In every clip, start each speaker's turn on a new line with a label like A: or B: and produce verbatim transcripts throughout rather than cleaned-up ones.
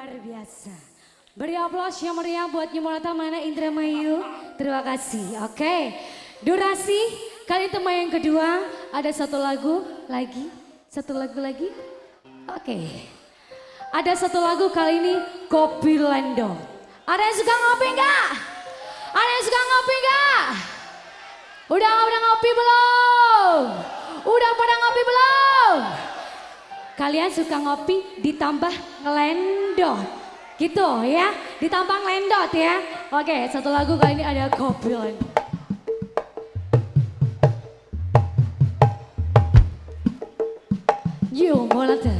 A: Luar biasa. Beri aplaus yang meriah buat Nyemolata mana Indramayu. Terima kasih. Oke. Okay. Durasi kali itu yang kedua. Ada satu lagu lagi. Satu lagu lagi. Oke. Okay. Ada satu lagu kali ini Kopi Lendo. Ada yang suka ngopi enggak? Ada yang suka ngopi enggak? Udah udah ngopi belum? Udah pada ngopi belum? Kalian suka ngopi ditambah ngelendot. Gitu ya, ditambah ngelendot ya. Oke, satu lagu kali ini ada Kopi Lendo. Yuk, Nyemolata.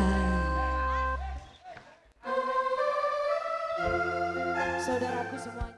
B: Saudaraku semuanya.